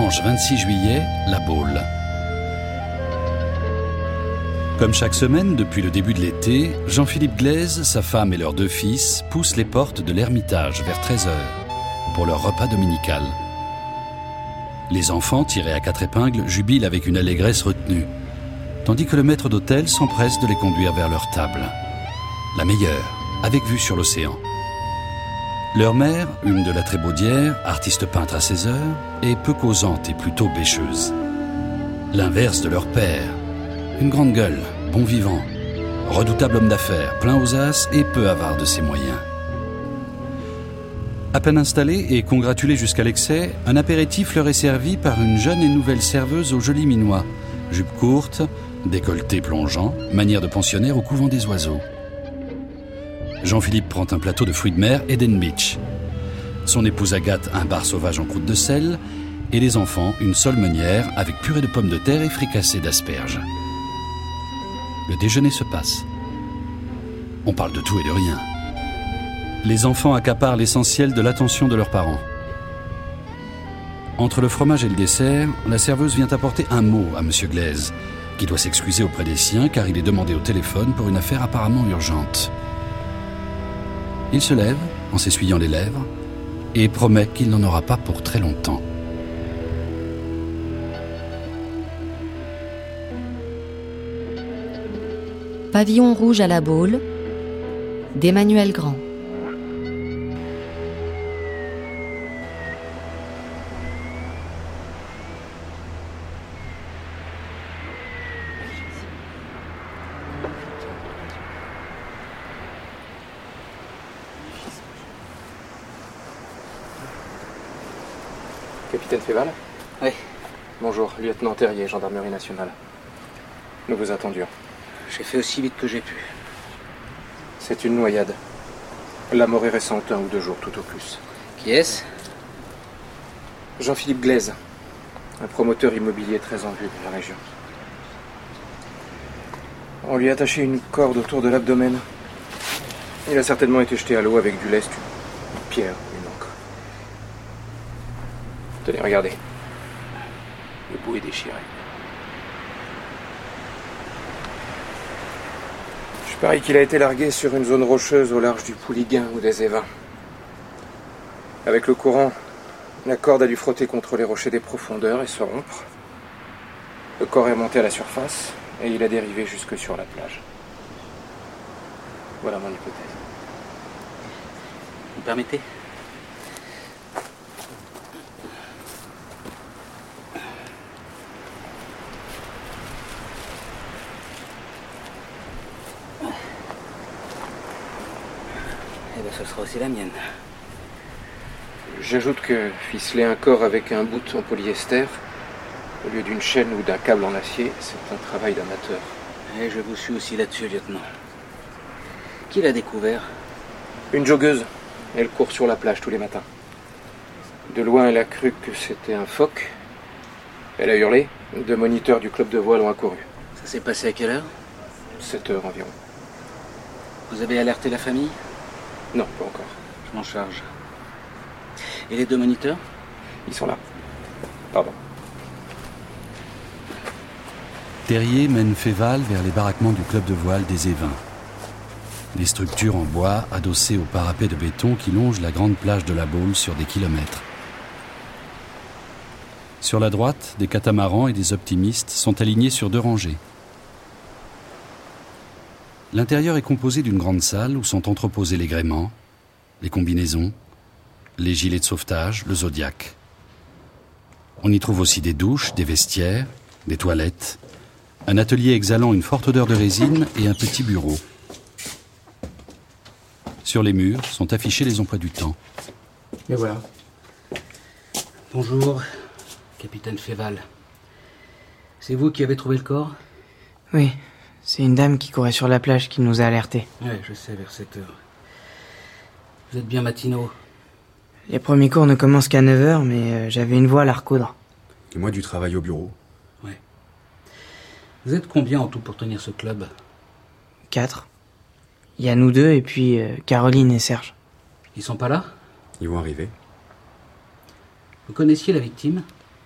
Dimanche 26 juillet, La Baule. Comme chaque semaine, depuis le début de l'été, Jean-Philippe Glaise, sa femme et leurs 2 fils poussent les portes de l'Ermitage vers 13h pour leur repas dominical. Les enfants, tirés à 4 épingles, jubilent avec une allégresse retenue, tandis que le maître d'hôtel s'empresse de les conduire vers leur table. La meilleure, avec vue sur l'océan. Leur mère, une de la Trébaudière, artiste peintre à 16 heures, est peu causante et plutôt bêcheuse. L'inverse de leur père, une grande gueule, bon vivant, redoutable homme d'affaires, plein aux as et peu avare de ses moyens. À peine installé et congratulé jusqu'à l'excès, un apéritif leur est servi par une jeune et nouvelle serveuse au joli minois, jupe courte, décolleté plongeant, manière de pensionnaire au couvent des oiseaux. Jean-Philippe prend un plateau de fruits de mer Eden Beach. Son épouse Agathe un bar sauvage en croûte de sel et les enfants une sole meunière avec purée de pommes de terre et fricassée d'asperges. Le déjeuner se passe. On parle de tout et de rien. Les enfants accaparent l'essentiel de l'attention de leurs parents. Entre le fromage et le dessert, la serveuse vient apporter un mot à M. Glaise, qui doit s'excuser auprès des siens car il est demandé au téléphone pour une affaire apparemment urgente. Il se lève, en s'essuyant les lèvres, et promet qu'il n'en aura pas pour très longtemps. Pavillon rouge à La Baule, d'Emmanuel Grand. Capitaine Féval ? Oui. Bonjour, lieutenant Terrier, gendarmerie nationale. Nous vous attendions. J'ai fait aussi vite que j'ai pu. C'est une noyade. La mort est récente, 1 ou 2 jours tout au plus. Qui est-ce ? Jean-Philippe Glaise, un promoteur immobilier très en vue de la région. On lui a attaché une corde autour de l'abdomen. Il a certainement été jeté à l'eau avec du lest, une pierre, une encre. Tenez, regardez. Le bout est déchiré. Je parie qu'il a été largué sur une zone rocheuse au large du Pouliguen ou des Évins. Avec le courant, la corde a dû frotter contre les rochers des profondeurs et se rompre. Le corps est monté à la surface et il a dérivé jusque sur la plage. Voilà mon hypothèse. Vous permettez ? Eh bien, ce sera aussi la mienne. J'ajoute que ficeler un corps avec un bout en polyester, au lieu d'une chaîne ou d'un câble en acier, c'est un travail d'amateur. Et je vous suis aussi là-dessus, lieutenant. Qui l'a découvert ? Une joggeuse. Elle court sur la plage tous les matins. De loin, elle a cru que c'était un phoque. Elle a hurlé. 2 moniteurs du club de voile ont accouru. Ça s'est passé à quelle heure ? 7 heures environ. Vous avez alerté la famille ? Non, pas encore. Je m'en charge. Et les 2 moniteurs ? Ils sont là. Pardon. Terrier mène Féval vers les baraquements du club de voile des Évins. Des structures en bois adossées au parapet de béton qui longent la grande plage de La Baule sur des kilomètres. Sur la droite, des catamarans et des optimistes sont alignés sur 2 rangées. L'intérieur est composé d'une grande salle où sont entreposés les gréements, les combinaisons, les gilets de sauvetage, le Zodiac. On y trouve aussi des douches, des vestiaires, des toilettes, un atelier exhalant une forte odeur de résine et un petit bureau. Sur les murs sont affichés les emplois du temps. Et voilà. Bonjour, capitaine Féval. C'est vous qui avez trouvé le corps ? Oui, c'est une dame qui courait sur la plage qui nous a alertés. Oui, je sais, vers 7 heures. Vous êtes bien matinaux ? Les premiers cours ne commencent qu'à 9h, mais j'avais une voile à recoudre. Et moi, du travail au bureau. Oui. Vous êtes combien en tout pour tenir ce club ? 4. Il y a nous 2 et puis Caroline et Serge. Ils sont pas là ? Ils vont arriver. Vous connaissiez la victime ?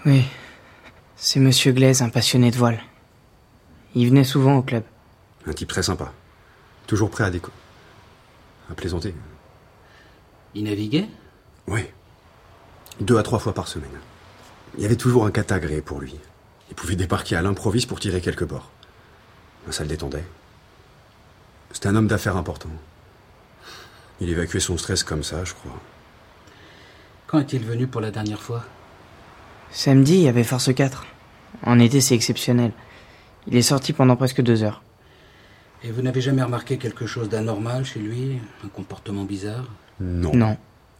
Oui, c'est Monsieur Glaise, un passionné de voile. Il venait souvent au club. Un type très sympa. Toujours prêt à plaisanter. Il naviguait? Oui. 2 à 3 fois par semaine. Il y avait toujours un kata agréé pour lui. Il pouvait débarquer à l'improviste pour tirer quelques bords. Ça le détendait. C'était un homme d'affaires important. Il évacuait son stress comme ça, je crois. Quand est-il venu pour la dernière fois? Samedi, il y avait Force 4. En été, c'est exceptionnel. Il est sorti pendant presque 2 heures. Et vous n'avez jamais remarqué quelque chose d'anormal chez lui? Un comportement bizarre? Non.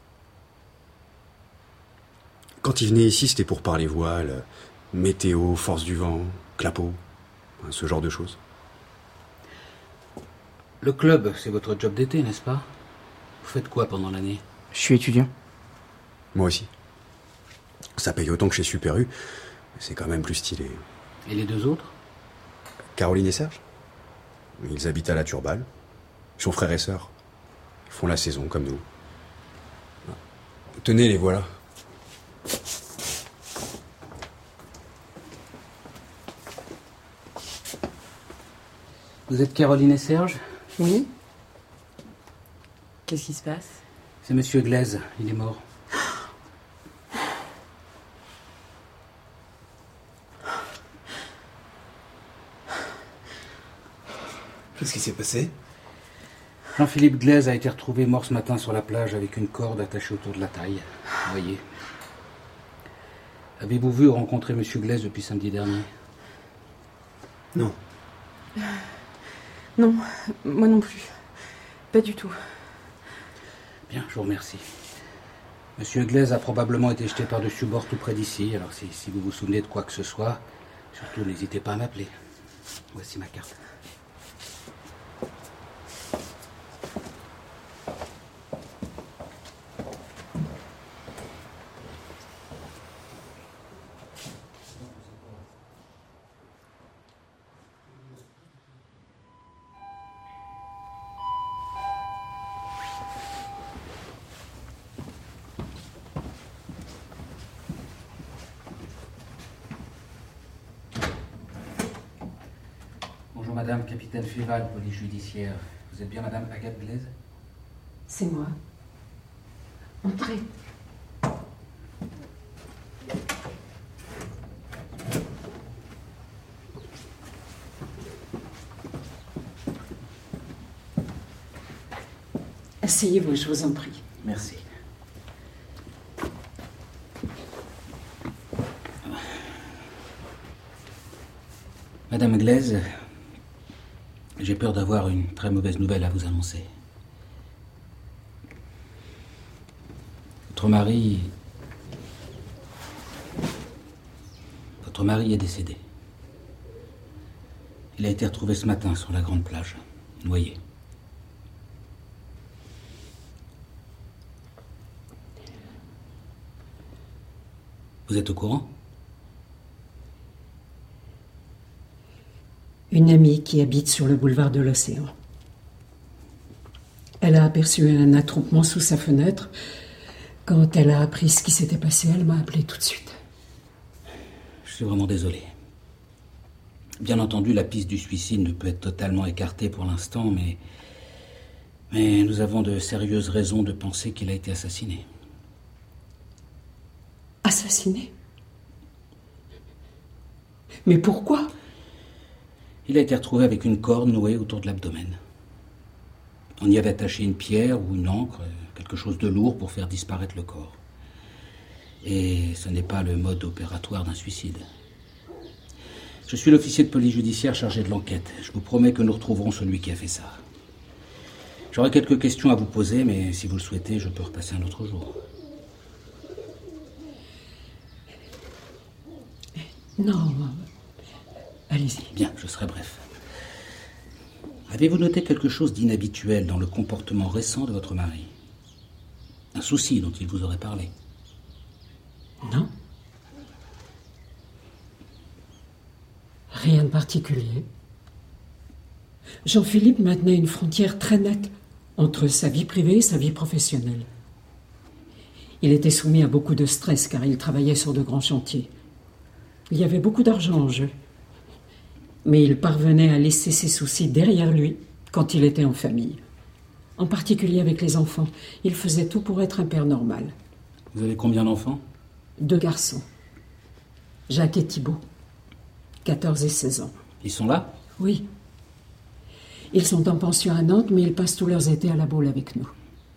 Quand il venait ici, c'était pour parler voile, météo, force du vent, clapot, ce genre de choses. Le club, c'est votre job d'été, n'est-ce pas? Vous faites quoi pendant l'année? Je suis étudiant. Moi aussi. Ça paye autant que chez Super U, mais c'est quand même plus stylé. Et les 2 autres? Caroline et Serge? Ils habitent à la Turballe. Ils sont frères et sœurs. Ils font la saison, comme nous. Tenez, les voilà. Vous êtes Caroline et Serge? Oui. Qu'est-ce qui se passe? C'est Monsieur Glaise, il est mort. Qu'est-ce qui s'est passé? Jean-Philippe Glaise a été retrouvé mort ce matin sur la plage avec une corde attachée autour de la taille. Voyez. Avez-vous vu ou rencontré Monsieur Glaise depuis samedi dernier? Non. Non, moi non plus. Pas du tout. Bien, je vous remercie. Monsieur Glaise a probablement été jeté par-dessus bord tout près d'ici, alors si vous vous souvenez de quoi que ce soit, surtout n'hésitez pas à m'appeler. Voici ma carte. Bonjour madame, capitaine Féval, police judiciaire. Vous êtes bien madame Agathe Glaise? C'est moi. Entrez. Asseyez-vous, je vous en prie. Merci. Madame Glaise, j'ai peur d'avoir une très mauvaise nouvelle à vous annoncer. Votre mari est décédé. Il a été retrouvé ce matin sur la grande plage, noyé. Vous êtes au courant? Une amie qui habite sur le boulevard de l'Océan. Elle a aperçu un attroupement sous sa fenêtre. Quand elle a appris ce qui s'était passé, elle m'a appelé tout de suite. Je suis vraiment désolé. Bien entendu, la piste du suicide ne peut être totalement écartée pour l'instant, mais nous avons de sérieuses raisons de penser qu'il a été assassiné. Assassiné? Mais pourquoi? Il a été retrouvé avec une corde nouée autour de l'abdomen. On y avait attaché une pierre ou une encre, quelque chose de lourd pour faire disparaître le corps. Et ce n'est pas le mode opératoire d'un suicide. Je suis l'officier de police judiciaire chargé de l'enquête. Je vous promets que nous retrouverons celui qui a fait ça. J'aurai quelques questions à vous poser, mais si vous le souhaitez, je peux repasser un autre jour. Non, allez-y. Bien, je serai bref. Avez-vous noté quelque chose d'inhabituel dans le comportement récent de votre mari? Un souci dont il vous aurait parlé? Non. Rien de particulier. Jean-Philippe maintenait une frontière très nette entre sa vie privée et sa vie professionnelle. Il était soumis à beaucoup de stress car il travaillait sur de grands chantiers. Il y avait beaucoup d'argent en jeu. Mais il parvenait à laisser ses soucis derrière lui quand il était en famille. En particulier avec les enfants. Il faisait tout pour être un père normal. Vous avez combien d'enfants? 2 garçons. Jacques et Thibault. 14 et 16 ans. Ils sont là? Oui. Ils sont en pension à Nantes, mais ils passent tous leurs étés à La Baule avec nous.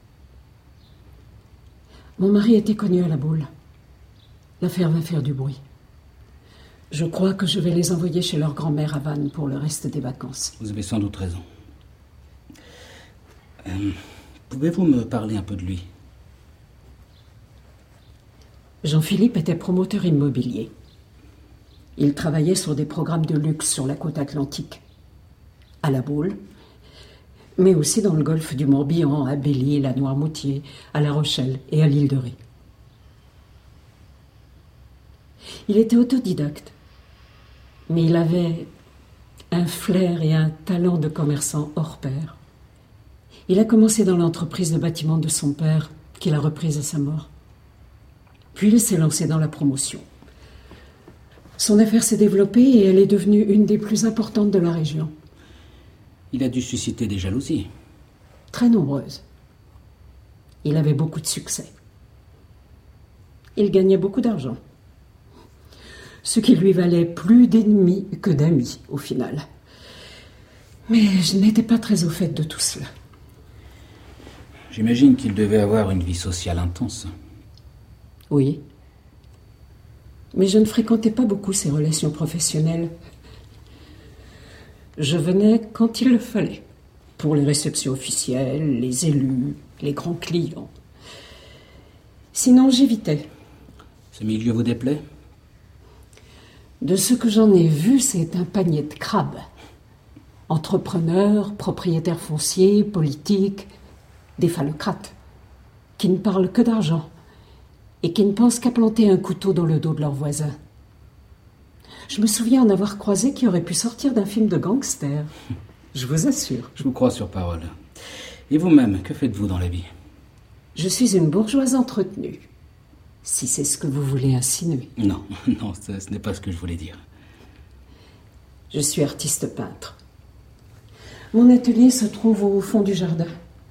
Mon mari était connu à La Baule. L'affaire va faire du bruit. Je crois que je vais les envoyer chez leur grand-mère à Vannes pour le reste des vacances. Vous avez sans doute raison. Pouvez-vous me parler un peu de lui? Jean-Philippe était promoteur immobilier. Il travaillait sur des programmes de luxe sur la côte atlantique, à La Baule, mais aussi dans le golfe du Morbihan, à Belle-Île, à Noirmoutier, à La Rochelle et à l'île de Ré. Il était autodidacte, mais il avait un flair et un talent de commerçant hors pair. Il a commencé dans l'entreprise de bâtiment de son père, qu'il a reprise à sa mort. Puis il s'est lancé dans la promotion. Son affaire s'est développée et elle est devenue une des plus importantes de la région. Il a dû susciter des jalousies. Très nombreuses. Il avait beaucoup de succès. Il gagnait beaucoup d'argent. Ce qui lui valait plus d'ennemis que d'amis, au final. Mais je n'étais pas très au fait de tout cela. J'imagine qu'il devait avoir une vie sociale intense. Oui. Mais je ne fréquentais pas beaucoup ses relations professionnelles. Je venais quand il le fallait, pour les réceptions officielles, les élus, les grands clients. Sinon, j'évitais. Ce milieu vous déplaît? De ce que j'en ai vu, c'est un panier de crabes. Entrepreneurs, propriétaires fonciers, politiques, des phallocrates, qui ne parlent que d'argent et qui ne pensent qu'à planter un couteau dans le dos de leurs voisins. Je me souviens en avoir croisé qui aurait pu sortir d'un film de gangster. Je vous assure. Je vous crois sur parole. Et vous-même, que faites-vous dans la vie? Je suis une bourgeoise entretenue, si c'est ce que vous voulez insinuer. Non, ce n'est pas ce que je voulais dire. Je suis artiste peintre. Mon atelier se trouve au fond du jardin.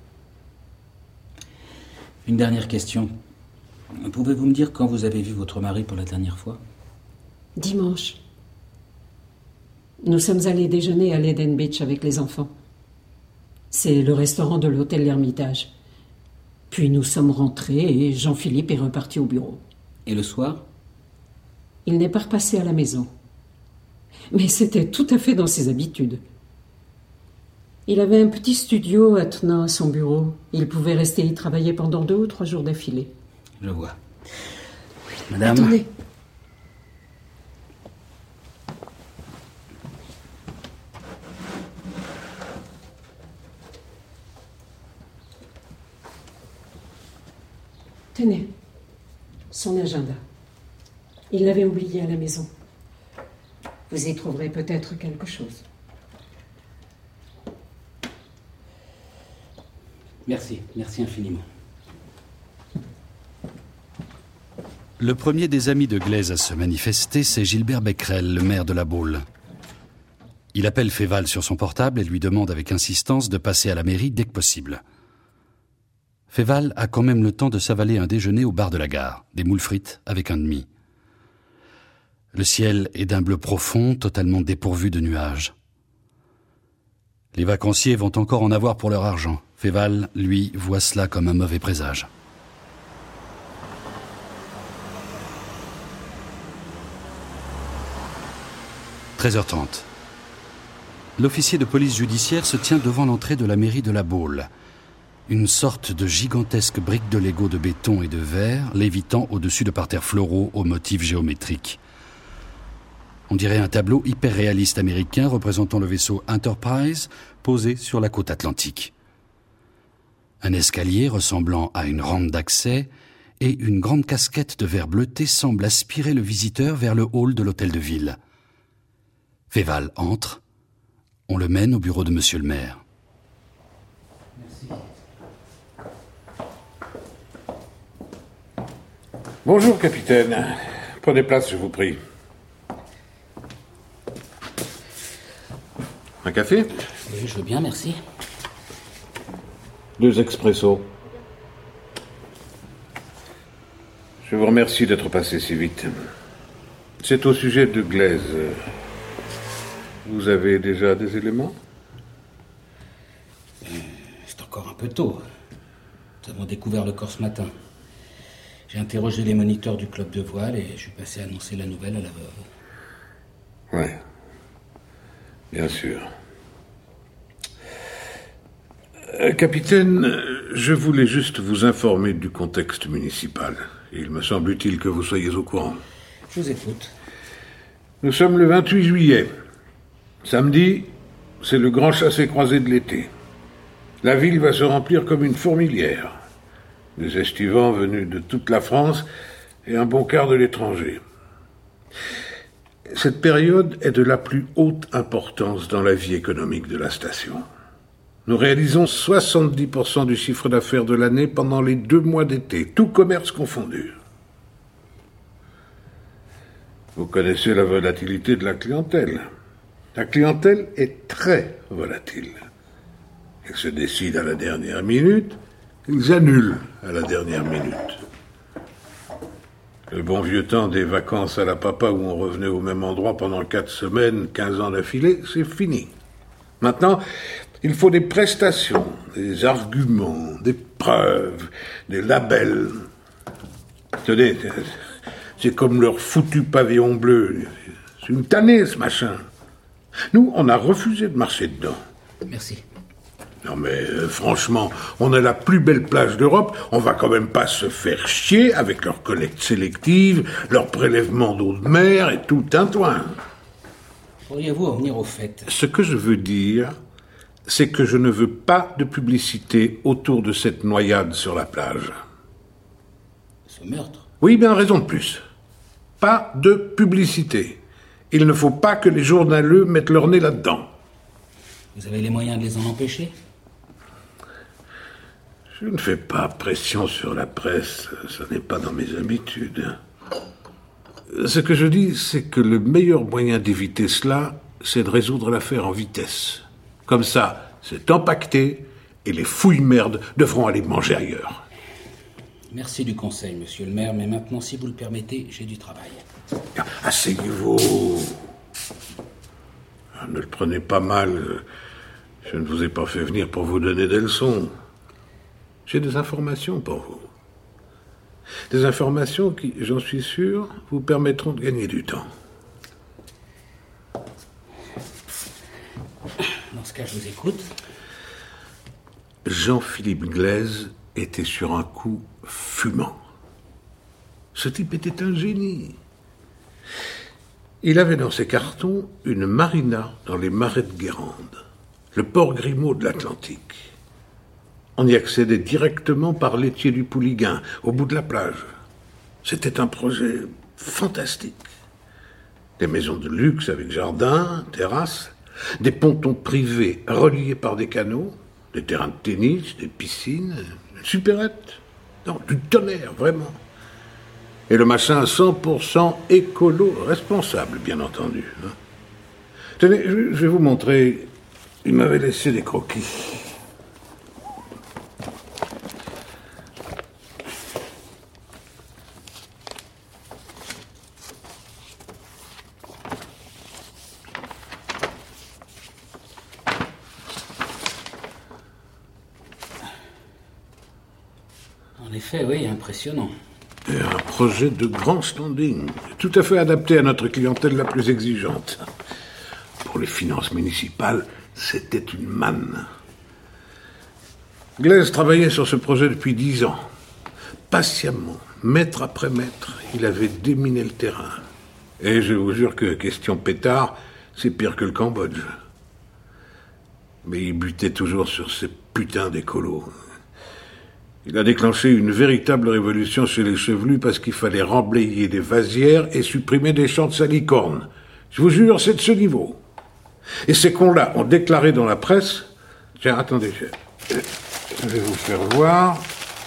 Une dernière question. Pouvez-vous me dire quand vous avez vu votre mari pour la dernière fois? Dimanche. Nous sommes allés déjeuner à l'Eden Beach avec les enfants. C'est le restaurant de l'hôtel L'Ermitage. Puis nous sommes rentrés et Jean-Philippe est reparti au bureau. Et le soir? Il n'est pas repassé à la maison. Mais c'était tout à fait dans ses habitudes. Il avait un petit studio attenant à son bureau. Il pouvait rester y travailler pendant 2 ou 3 jours d'affilée. Je vois. Madame... Attendez. Tenez, son agenda. Il l'avait oublié à la maison. Vous y trouverez peut-être quelque chose. Merci infiniment. Le premier des amis de Glaise à se manifester, c'est Gilbert Becquerel, le maire de La Baule. Il appelle Féval sur son portable et lui demande avec insistance de passer à la mairie dès que possible. Féval a quand même le temps de s'avaler un déjeuner au bar de la gare, des moules frites avec un demi. Le ciel est d'un bleu profond, totalement dépourvu de nuages. Les vacanciers vont encore en avoir pour leur argent. Féval, lui, voit cela comme un mauvais présage. « 13h30. L'officier de police judiciaire se tient devant l'entrée de la mairie de La Baule. Une sorte de gigantesque brique de Lego de béton et de verre, lévitant au-dessus de parterres floraux aux motifs géométriques. On dirait un tableau hyper réaliste américain représentant le vaisseau Enterprise posé sur la côte atlantique. Un escalier ressemblant à une rampe d'accès et une grande casquette de verre bleuté semblent aspirer le visiteur vers le hall de l'hôtel de ville. Féval entre. On le mène au bureau de monsieur le maire. Merci. Bonjour, capitaine. Prenez place, je vous prie. Un café? Oui, je veux bien, merci. 2 expressos. Je vous remercie d'être passé si vite. C'est au sujet de Glaise. Vous avez déjà des éléments? C'est encore un peu tôt. Nous avons découvert le corps ce matin. J'ai interrogé les moniteurs du club de voile et je suis passé annoncer la nouvelle à la veuve. Ouais. Bien sûr. Capitaine, je voulais juste vous informer du contexte municipal. Il me semble utile que vous soyez au courant. Je vous écoute. Nous sommes le 28 juillet. Samedi, c'est le grand chassé-croisé de l'été. La ville va se remplir comme une fourmilière. Des estivants venus de toute la France et un bon quart de l'étranger. Cette période est de la plus haute importance dans la vie économique de la station. Nous réalisons 70% du chiffre d'affaires de l'année pendant les 2 mois d'été, tout commerce confondu. Vous connaissez la volatilité de la clientèle. La clientèle est très volatile. Ils se décident à la dernière minute, ils annulent à la dernière minute. Le bon vieux temps des vacances à la papa où on revenait au même endroit pendant 4 semaines, 15 ans d'affilée, c'est fini. Maintenant, il faut des prestations, des arguments, des preuves, des labels. Tenez, c'est comme leur foutu pavillon bleu. C'est une tannée, ce machin. Nous, on a refusé de marcher dedans. Merci. Non mais, franchement, on a la plus belle plage d'Europe, on va quand même pas se faire chier avec leur collecte sélective, leur prélèvement d'eau de mer et tout le tintouin. Pourriez-vous en venir au fait? Ce que je veux dire, c'est que je ne veux pas de publicité autour de cette noyade sur la plage. Ce meurtre? Oui, bien raison de plus. Pas de publicité. Il ne faut pas que les journaleux mettent leur nez là-dedans. Vous avez les moyens de les en empêcher? Je ne fais pas pression sur la presse, ça n'est pas dans mes habitudes. Ce que je dis, c'est que le meilleur moyen d'éviter cela, c'est de résoudre l'affaire en vitesse. Comme ça, c'est empaqueté et les fouilles-merdes devront aller manger ailleurs. Merci du conseil, monsieur le maire, mais maintenant, si vous le permettez, j'ai du travail. Asseyez-vous. Ne le prenez pas mal. Je ne vous ai pas fait venir pour vous donner des leçons. J'ai des informations pour vous. Des informations qui, j'en suis sûr, vous permettront de gagner du temps. Dans ce cas, je vous écoute. Jean-Philippe Glaise était sur un coup fumant. Ce type était un génie. Il avait dans ses cartons une marina dans les marais de Guérande, le port Grimaud de l'Atlantique. On y accédait directement par l'étier du Pouliguen, au bout de la plage. C'était un projet fantastique. Des maisons de luxe avec jardin, terrasse, des pontons privés reliés par des canaux, des terrains de tennis, des piscines, une supérette. Non, du tonnerre, vraiment. Et le machin 100% écolo, responsable, bien entendu. Tenez, je vais vous montrer. Il m'avait laissé des croquis. En effet, oui, impressionnant. Et un projet de grand standing, tout à fait adapté à notre clientèle la plus exigeante. Pour les finances municipales, c'était une manne. Glaise travaillait sur ce projet depuis 10 ans. Patiemment, mètre après mètre, il avait déminé le terrain. Et je vous jure que, question pétard, c'est pire que le Cambodge. Mais il butait toujours sur ces putains d'écolos. Il a déclenché une véritable révolution chez les chevelus parce qu'il fallait remblayer des vasières et supprimer des champs de salicorne. Je vous jure, c'est de ce niveau. Et ces cons-là ont déclaré dans la presse... Tiens, attendez, je vais vous faire voir.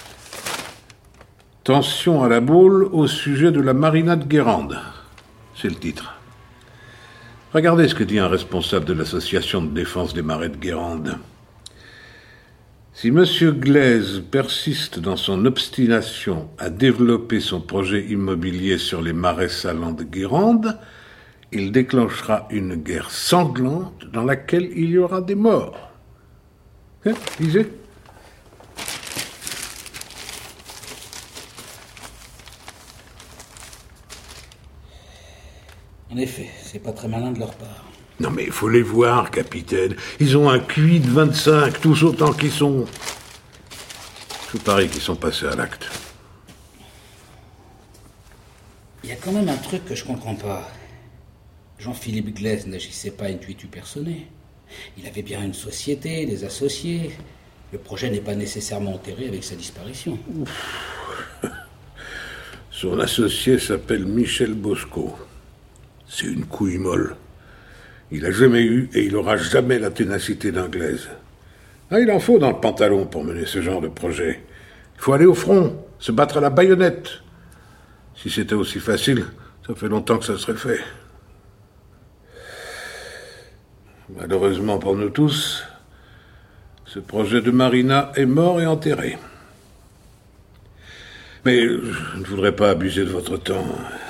Tension à la Baule au sujet de la marina de Guérande. C'est le titre. Regardez ce que dit un responsable de l'association de défense des marais de Guérande. Si M. Glaise persiste dans son obstination à développer son projet immobilier sur les marais salants de Guérande, il déclenchera une guerre sanglante dans laquelle il y aura des morts. Lisez. En effet, c'est pas très malin de leur part. Non mais il faut les voir, capitaine. Ils ont un QI de 25, tous autant qu'ils sont. Je vous parie qu'ils sont passés à l'acte. Il y a quand même un truc que je comprends pas. Jean-Philippe Glaise n'agissait pas intuitu personné. Il avait bien une société, des associés. Le projet n'est pas nécessairement enterré avec sa disparition. Son associé s'appelle Michel Bosco. C'est une couille molle. Il a jamais eu et il aura jamais la ténacité d'un Glaise. Ah, il en faut dans le pantalon pour mener ce genre de projet. Il faut aller au front, se battre à la baïonnette. Si c'était aussi facile, ça fait longtemps que ça serait fait. Malheureusement pour nous tous, ce projet de Marina est mort et enterré. Mais je ne voudrais pas abuser de votre temps.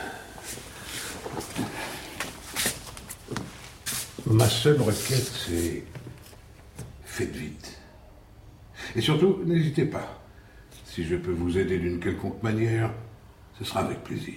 Ma seule requête, c'est... faites vite. Et surtout, n'hésitez pas. Si je peux vous aider d'une quelconque manière, ce sera avec plaisir.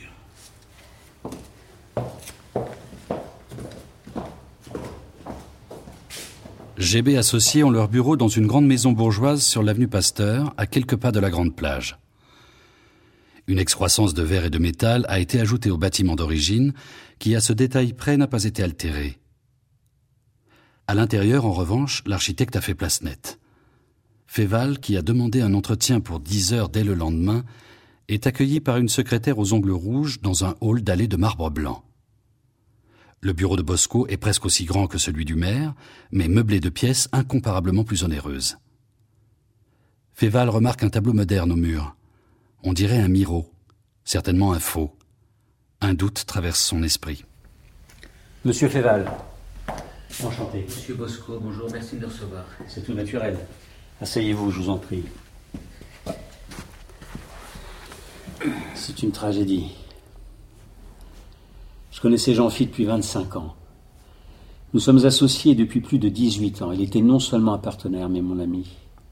GB associés ont leur bureau dans une grande maison bourgeoise sur l'avenue Pasteur, à quelques pas de la grande plage. Une excroissance de verre et de métal a été ajoutée au bâtiment d'origine, qui à ce détail près n'a pas été altéré. À l'intérieur, en revanche, l'architecte a fait place nette. Féval, qui a demandé un entretien pour 10 heures dès le lendemain, est accueilli par une secrétaire aux ongles rouges dans un hall dallé de marbre blanc. Le bureau de Bosco est presque aussi grand que celui du maire, mais meublé de pièces incomparablement plus onéreuses. Féval remarque un tableau moderne au mur. On dirait un Miro, certainement un faux. Un doute traverse son esprit. Monsieur Féval. Enchanté. Monsieur Bosco, bonjour, merci de me recevoir. C'est tout naturel. Asseyez-vous, je vous en prie. C'est une tragédie. Je connaissais Jean-Philippe depuis 25 ans. Nous sommes associés depuis plus de 18 ans. Il était non seulement un partenaire, mais mon ami.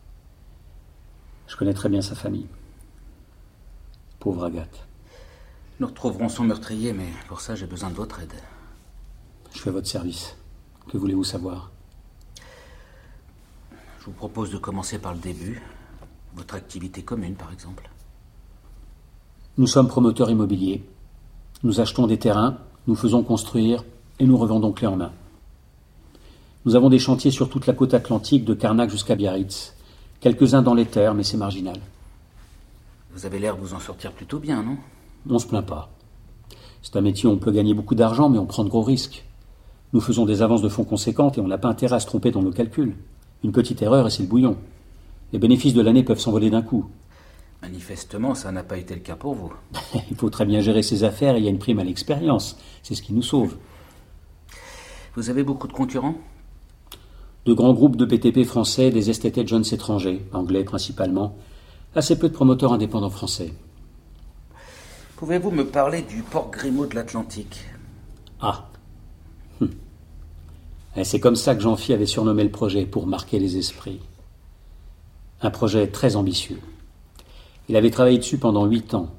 Je connais très bien sa famille. Pauvre Agathe. Nous retrouverons son meurtrier, mais pour ça, j'ai besoin de votre aide. Je suis à votre service. Que voulez-vous savoir? Je vous propose de commencer par le début. Votre activité commune, par exemple. Nous sommes promoteurs immobiliers. Nous achetons des terrains, nous faisons construire et nous revendons clé en main. Nous avons des chantiers sur toute la côte atlantique, de Carnac jusqu'à Biarritz. Quelques-uns dans les terres, mais c'est marginal. Vous avez l'air de vous en sortir plutôt bien, non? On se plaint pas. C'est un métier où on peut gagner beaucoup d'argent, mais on prend de gros risques. Nous faisons des avances de fonds conséquentes et on n'a pas intérêt à se tromper dans nos calculs. Une petite erreur et c'est le bouillon. Les bénéfices de l'année peuvent s'envoler d'un coup. Manifestement, ça n'a pas été le cas pour vous. Il faut très bien gérer ses affaires et il y a une prime à l'expérience. C'est ce qui nous sauve. Vous avez beaucoup de concurrents? De grands groupes de BTP français, des STT jeunes étrangers, anglais principalement. Assez peu de promoteurs indépendants français. Pouvez-vous me parler du port Grimaud de l'Atlantique? Ah. Et c'est comme ça que Jean-Phi avait surnommé le projet, pour marquer les esprits. Un projet très ambitieux. Il avait travaillé dessus pendant 8 ans.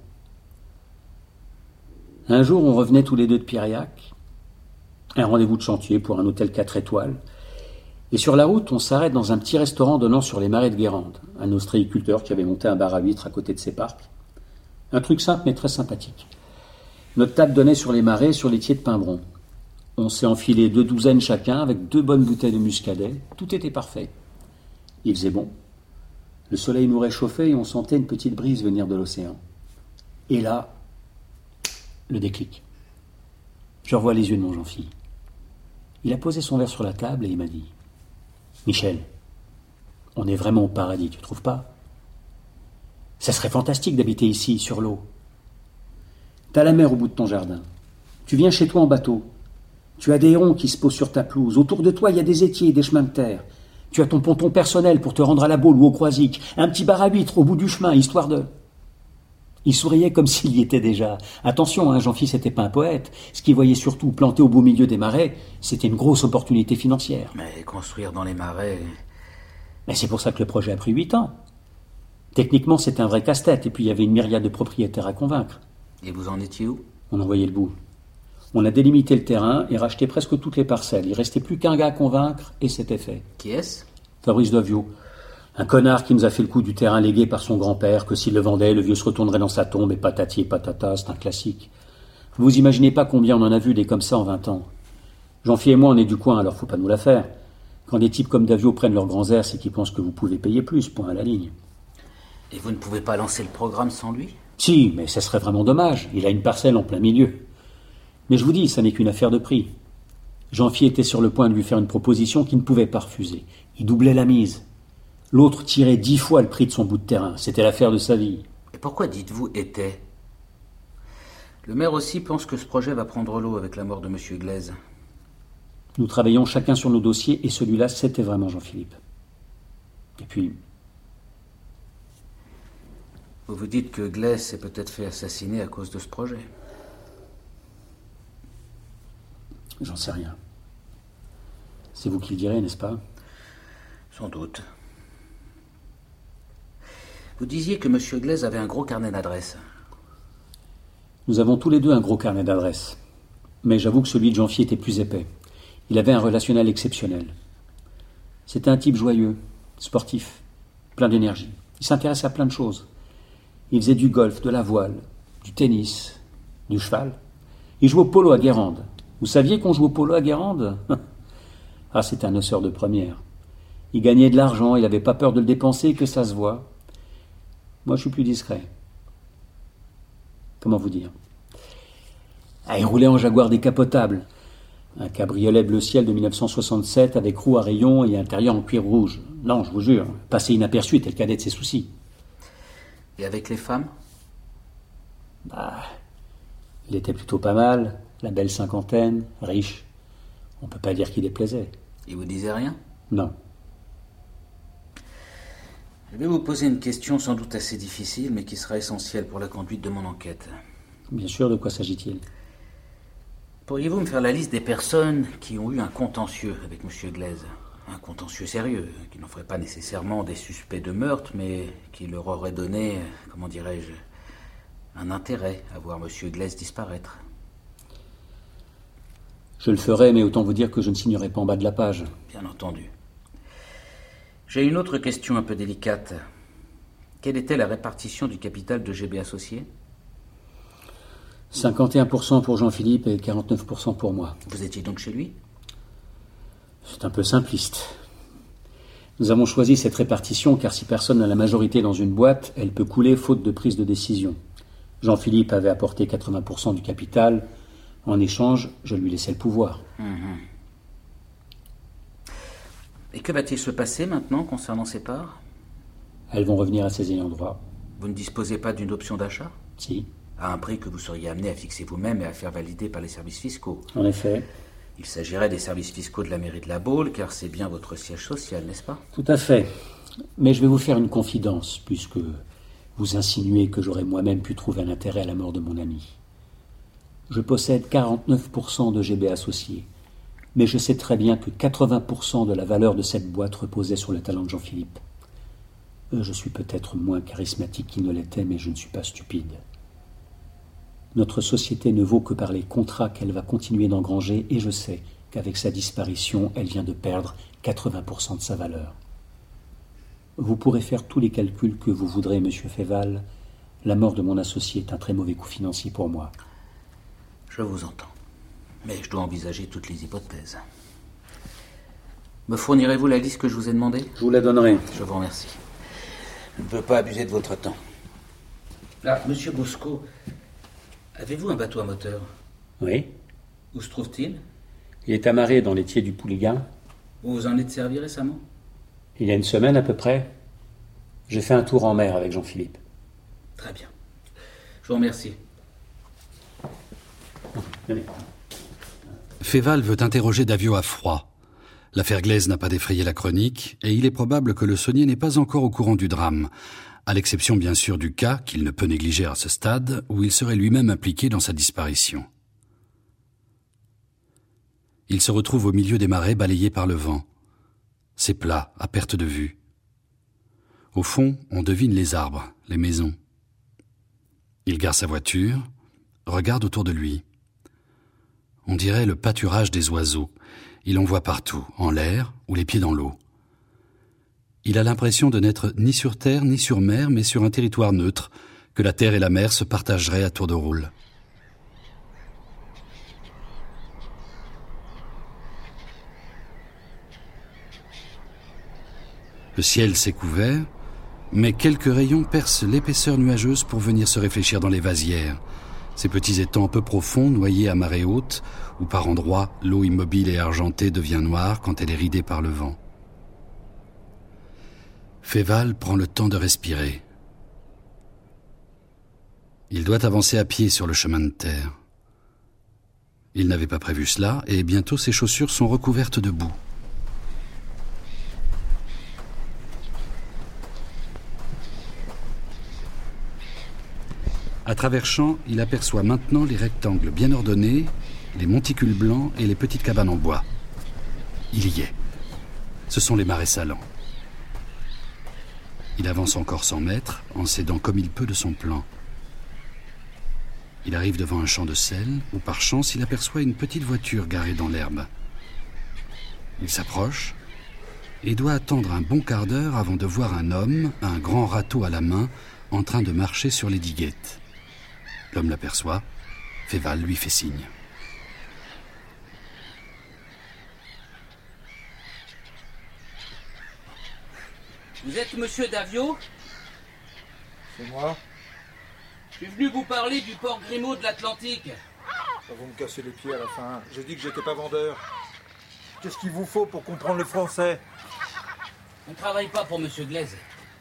Un jour, on revenait tous les deux de Piriac. Un rendez-vous de chantier pour un hôtel 4 étoiles. Et sur la route, on s'arrête dans un petit restaurant donnant sur les marais de Guérande. Un ostréiculteur qui avait monté un bar à huîtres à côté de ses parcs. Un truc simple mais très sympathique. Notre table donnait sur les marais, sur l'étier de Pimbron. On s'est enfilé 2 douzaines chacun avec 2 bonnes bouteilles de muscadet. Tout était parfait. Il faisait bon. Le soleil nous réchauffait et on sentait une petite brise venir de l'océan. Et là, le déclic. Je revois les yeux de mon Jean-Phi. Il a posé son verre sur la table et il m'a dit « Michel, on est vraiment au paradis, tu trouves pas? Ça serait fantastique d'habiter ici, sur l'eau. T'as la mer au bout de ton jardin. Tu viens chez toi en bateau. Tu as des hérons qui se posent sur ta pelouse. Autour de toi, il y a des étiers et des chemins de terre. Tu as ton ponton personnel pour te rendre à la Baule ou au Croisic. Un petit bar à huîtres au bout du chemin, histoire de... Il souriait comme s'il y était déjà. Attention, Jean-Fils n'était pas un poète. Ce qu'il voyait surtout, planté au beau milieu des marais, c'était une grosse opportunité financière. Mais construire dans les marais... Mais c'est pour ça que le projet a pris 8 ans. Techniquement, c'était un vrai casse-tête, et puis il y avait une myriade de propriétaires à convaincre. Et vous en étiez où? On en voyait le bout. On a délimité le terrain et racheté presque toutes les parcelles. Il restait plus qu'un gars à convaincre, et c'était fait. Qui est-ce? Fabrice Doviot. Un connard qui nous a fait le coup du terrain légué par son grand-père, que s'il le vendait, le vieux se retournerait dans sa tombe, et patati et patata, c'est un classique. Vous imaginez pas combien on en a vu des comme ça en 20 ans. Jean-Philippe et moi, on est du coin, alors faut pas nous la faire. Quand des types comme Davio prennent leurs grands airs, c'est qu'ils pensent que vous pouvez payer plus, point à la ligne. Et vous ne pouvez pas lancer le programme sans lui? Si, mais ça serait vraiment dommage. Il a une parcelle en plein milieu. Mais je vous dis, ça n'est qu'une affaire de prix. Jean-Philippe était sur le point de lui faire une proposition qu'il ne pouvait pas refuser. Il doublait la mise. L'autre tirait 10 fois le prix de son bout de terrain. C'était l'affaire de sa vie. Et pourquoi dites-vous « était » ? Le maire aussi pense que ce projet va prendre l'eau avec la mort de M. Glaise. Nous travaillons chacun sur nos dossiers, et celui-là, c'était vraiment Jean-Philippe. Et puis... Vous vous dites que Glaise s'est peut-être fait assassiner à cause de ce projet. J'en sais rien. C'est vous qui le direz, n'est-ce pas? Sans doute. Vous disiez que M. Glaise avait un gros carnet d'adresses. Nous avons tous les deux un gros carnet d'adresses. Mais j'avoue que celui de Jean-Philippe était plus épais. Il avait un relationnel exceptionnel. C'était un type joyeux, sportif, plein d'énergie. Il s'intéressait à plein de choses. Il faisait du golf, de la voile, du tennis, du cheval. Il jouait au polo à Guérande. Vous saviez qu'on jouait au polo à Guérande? Ah, c'était un osseur de première. Il gagnait de l'argent, il n'avait pas peur de le dépenser, que ça se voit. Moi, je suis plus discret. Comment vous dire? Ah, il roulait en Jaguar décapotable. Un cabriolet bleu ciel de 1967 avec roue à rayons et intérieur en cuir rouge. Non, je vous jure, passer inaperçu était le cadet de ses soucis. Et avec les femmes? Il était plutôt pas mal, la belle cinquantaine, riche. On peut pas dire qu'il déplaisait. Il vous disait rien? Non. Je vais vous poser une question sans doute assez difficile, mais qui sera essentielle pour la conduite de mon enquête. Bien sûr, de quoi s'agit-il? Pourriez-vous me faire la liste des personnes qui ont eu un contentieux avec M. Glaise? Un contentieux sérieux, qui n'en ferait pas nécessairement des suspects de meurtre, mais qui leur aurait donné, comment dirais-je, un intérêt à voir M. Glaise disparaître. Je le ferai, mais autant vous dire que je ne signerai pas en bas de la page. Bien entendu. J'ai une autre question un peu délicate. Quelle était la répartition du capital de GB Associés? 51% pour Jean-Philippe et 49% pour moi. Vous étiez donc chez lui? C'est un peu simpliste. Nous avons choisi cette répartition car si personne n'a la majorité dans une boîte, elle peut couler faute de prise de décision. Jean-Philippe avait apporté 80% du capital. En échange, je lui laissais le pouvoir. Et que va-t-il se passer maintenant concernant ces parts? Elles vont revenir à ses ayants droit. Vous ne disposez pas d'une option d'achat? Si. À un prix que vous seriez amené à fixer vous-même et à faire valider par les services fiscaux. En effet. Il s'agirait des services fiscaux de la mairie de la Baule, car c'est bien votre siège social, n'est-ce pas? Tout à fait. Mais je vais vous faire une confidence, puisque vous insinuez que j'aurais moi-même pu trouver un intérêt à la mort de mon ami. Je possède 49% de GB Associés, mais je sais très bien que 80% de la valeur de cette boîte reposait sur le talent de Jean-Philippe. Je suis peut-être moins charismatique qu'il ne l'était, mais je ne suis pas stupide. Notre société ne vaut que par les contrats qu'elle va continuer d'engranger, et je sais qu'avec sa disparition, elle vient de perdre 80% de sa valeur. Vous pourrez faire tous les calculs que vous voudrez, monsieur Féval. La mort de mon associé est un très mauvais coup financier pour moi. Je vous entends. Mais je dois envisager toutes les hypothèses. Me fournirez-vous la liste que je vous ai demandée? Je vous la donnerai. Je vous remercie. Je ne veux pas abuser de votre temps. Là, monsieur Bosco, avez-vous un bateau à moteur? Oui. Où se trouve-t-il? Il est amarré dans l'étier du Pouligan. Vous vous en êtes servi récemment? Il y a une semaine à peu près. J'ai fait un tour en mer avec Jean-Philippe. Très bien. Je vous remercie. Venez. Féval veut interroger Davio à froid. L'affaire Glaise n'a pas défrayé la chronique, et il est probable que le Saunier n'est pas encore au courant du drame, à l'exception bien sûr du cas, qu'il ne peut négliger à ce stade, où il serait lui-même impliqué dans sa disparition. Il se retrouve au milieu des marais balayés par le vent. C'est plat, à perte de vue. Au fond, on devine les arbres, les maisons. Il gare sa voiture, regarde autour de lui. On dirait le pâturage des oiseaux. Il en voit partout, en l'air ou les pieds dans l'eau. Il a l'impression de n'être ni sur terre ni sur mer, mais sur un territoire neutre, que la terre et la mer se partageraient à tour de rôle. Le ciel s'est couvert, mais quelques rayons percent l'épaisseur nuageuse pour venir se réfléchir dans les vasières, ces petits étangs peu profonds noyés à marée haute, où par endroits l'eau immobile et argentée devient noire quand elle est ridée par le vent. Féval prend le temps de respirer. Il doit avancer à pied sur le chemin de terre. Il n'avait pas prévu cela, et bientôt ses chaussures sont recouvertes de boue. À travers champs, il aperçoit maintenant les rectangles bien ordonnés, les monticules blancs et les petites cabanes en bois. Il y est. Ce sont les marais salants. Il avance encore 100 mètres, en s'aidant comme il peut de son plan. Il arrive devant un champ de sel, où par chance il aperçoit une petite voiture garée dans l'herbe. Il s'approche et doit attendre un bon quart d'heure avant de voir un homme, un grand râteau à la main, en train de marcher sur les diguettes. L'homme l'aperçoit, Féval lui fait signe. Vous êtes monsieur Davio? C'est moi. Je suis venu vous parler du port Grimaud de l'Atlantique. Ça va me casser les pieds à la fin. J'ai dit que j'étais pas vendeur. Qu'est-ce qu'il vous faut pour comprendre le français? On ne travaille pas pour monsieur Glaise.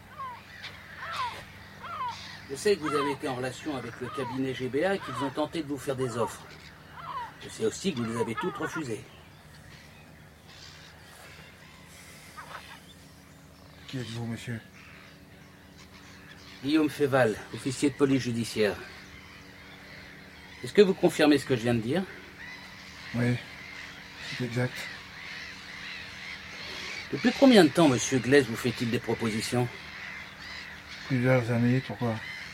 Je sais que vous avez été en relation avec le cabinet GBA et qu'ils ont tenté de vous faire des offres. Je sais aussi que vous les avez toutes refusées. Qui êtes-vous, monsieur? Guillaume Féval, officier de police judiciaire. Est-ce que vous confirmez ce que je viens de dire? Oui, c'est exact. Depuis combien de temps, monsieur Glaise, vous fait-il des propositions? Plusieurs années, pourquoi?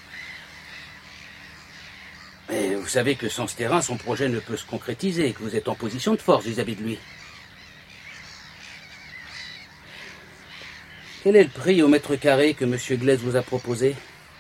Mais vous savez que sans ce terrain, son projet ne peut se concrétiser et que vous êtes en position de force vis-à-vis de lui. Quel est le prix au mètre carré que M. Glaise vous a proposé?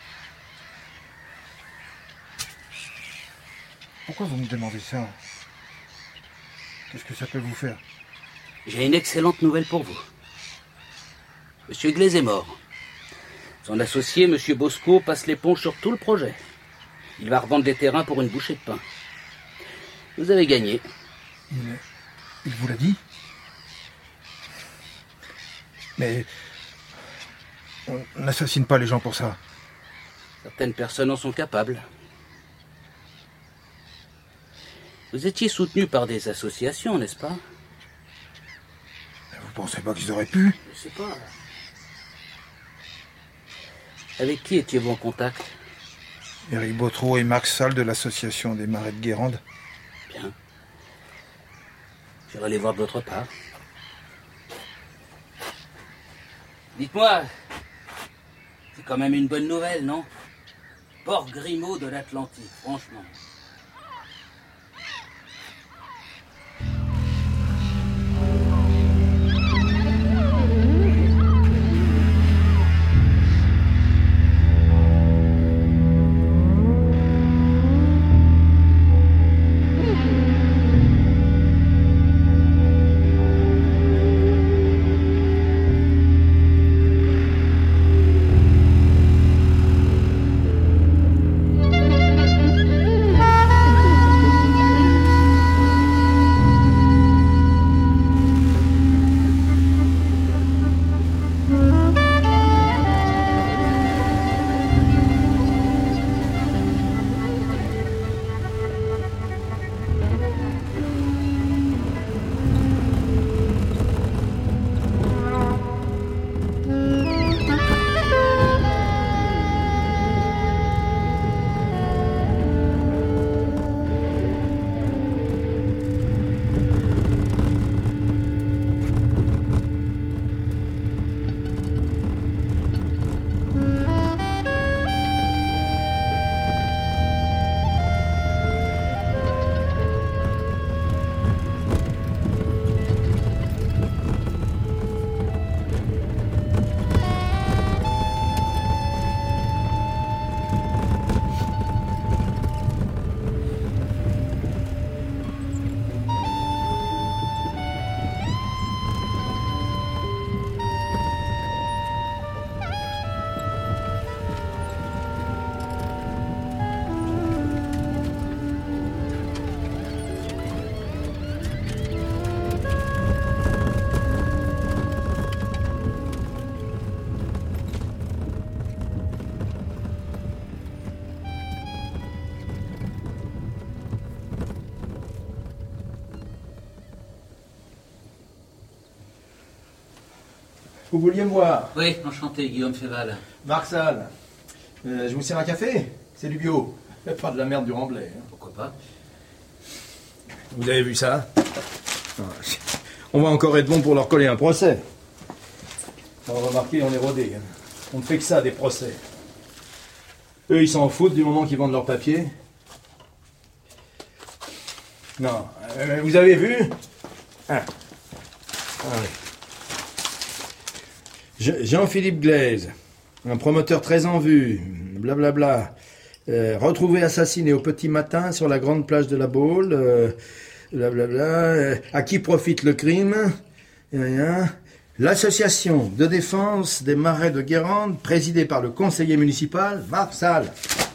Pourquoi vous me demandez ça? Qu'est-ce que ça peut vous faire? J'ai une excellente nouvelle pour vous. M. Glaise est mort. Son associé, M. Bosco, passe l'éponge sur tout le projet. Il va revendre les terrains pour une bouchée de pain. Vous avez gagné. Il vous l'a dit? Mais on n'assassine pas les gens pour ça. Certaines personnes en sont capables. Vous étiez soutenu par des associations, n'est-ce pas? Vous pensez pas qu'ils auraient pu? Je sais pas. Avec qui étiez-vous en contact? Éric Botreau et Max Salle de l'association des Marais de Guérande. Bien. J'irai les voir de votre part. Dites-moi, c'est quand même une bonne nouvelle, non? Port Grimaud de l'Atlantique, franchement. Vous vouliez me voir? Oui, enchanté, Guillaume Féval. Marc Salle. Je vous sers un café? C'est du bio. Pas de la merde du Remblai. Pourquoi pas? Vous avez vu ça? On va encore être bon pour leur coller un procès. Remarquez, on est rodés. On ne fait que ça, des procès. Eux, ils s'en foutent du moment qu'ils vendent leurs papiers. Non. Vous avez vu? Jean-Philippe Glaise, un promoteur très en vue, blablabla, retrouvé assassiné au petit matin sur la grande plage de la Baule, blablabla, à qui profite le crime? L'association de défense des marais de Guérande, présidée par le conseiller municipal, Marc Salle.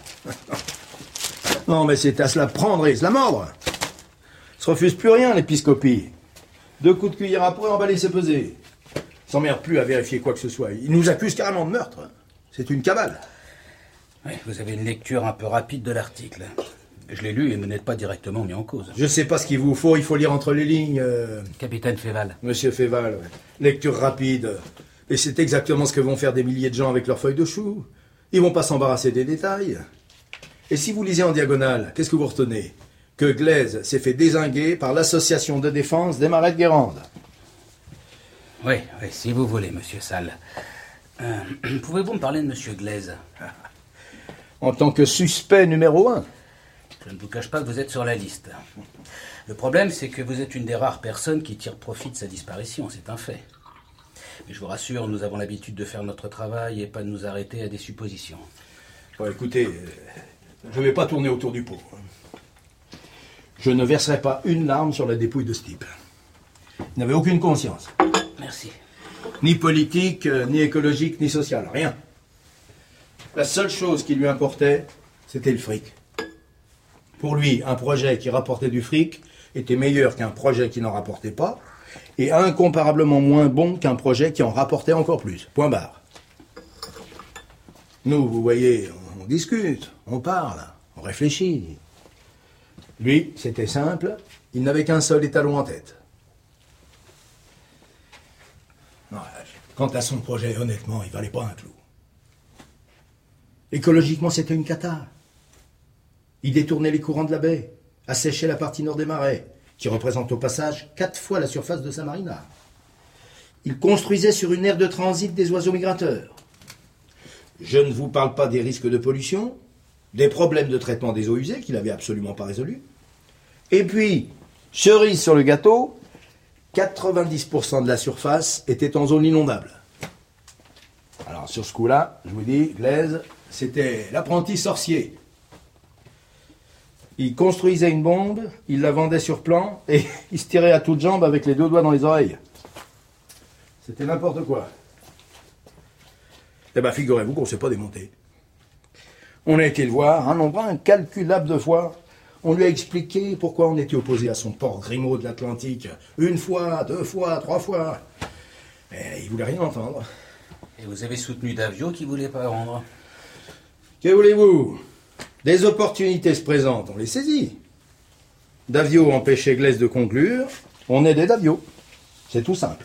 Non, mais c'est à se la prendre et se la mordre. Il se refuse plus rien, l'épiscopie. 2 coups de cuillère à poing, emballer, c'est peser. Il s'emmerde plus à vérifier quoi que ce soit. Il nous accuse carrément de meurtre. C'est une cabale. Oui, vous avez une lecture un peu rapide de l'article. Je l'ai lu et vous n'êtes pas directement mis en cause. Je sais pas ce qu'il vous faut, il faut lire entre les lignes. Capitaine Féval. Monsieur Féval, ouais. Lecture rapide. Et c'est exactement ce que vont faire des milliers de gens avec leurs feuilles de chou. Ils vont pas s'embarrasser des détails. Et si vous lisez en diagonale, qu'est-ce que vous retenez? Que Glaise s'est fait dézinguer par l'association de défense des marais de Guérande. Oui, si vous voulez, monsieur Salle. Pouvez-vous me parler de monsieur Glaise? En tant que suspect numéro 1. Je ne vous cache pas que vous êtes sur la liste. Le problème, c'est que vous êtes une des rares personnes qui tire profit de sa disparition, c'est un fait. Mais je vous rassure, nous avons l'habitude de faire notre travail et pas de nous arrêter à des suppositions. Bon, écoutez, je ne vais pas tourner autour du pot. Je ne verserai pas une larme sur la dépouille de ce type. Il n'avait aucune conscience. Merci. Ni politique, ni écologique, ni sociale, rien. La seule chose qui lui importait, c'était le fric. Pour lui, un projet qui rapportait du fric était meilleur qu'un projet qui n'en rapportait pas, et incomparablement moins bon qu'un projet qui en rapportait encore plus. Point barre. Nous, vous voyez, on discute, on parle, on réfléchit. Lui, c'était simple, il n'avait qu'un seul étalon en tête. Quant à son projet, honnêtement, il valait pas un clou. Écologiquement, c'était une cata. Il détournait les courants de la baie, asséchait la partie nord des marais, qui représente au passage 4 fois la surface de sa marina. Il construisait sur une aire de transit des oiseaux migrateurs. Je ne vous parle pas des risques de pollution, des problèmes de traitement des eaux usées qu'il n'avait absolument pas résolus. Et puis, cerise sur le gâteau, 90% de la surface était en zone inondable. Alors sur ce coup-là, je vous dis, Glaise, c'était l'apprenti sorcier. Il construisait une bombe, il la vendait sur plan, et il se tirait à toutes jambes avec les 2 doigts dans les oreilles. C'était n'importe quoi. Eh bien, figurez-vous qu'on ne s'est pas démonté. On a été le voir un nombre incalculable de fois. On lui a expliqué pourquoi on était opposé à son port Grimaud de l'Atlantique. 1 fois, 2 fois, 3 fois. Mais il voulait rien entendre. Et vous avez soutenu Davio qui voulait pas rendre. Que voulez-vous? Des opportunités se présentent, on les saisit. Davio empêchait Glaise de conclure, on aidait Davio. C'est tout simple.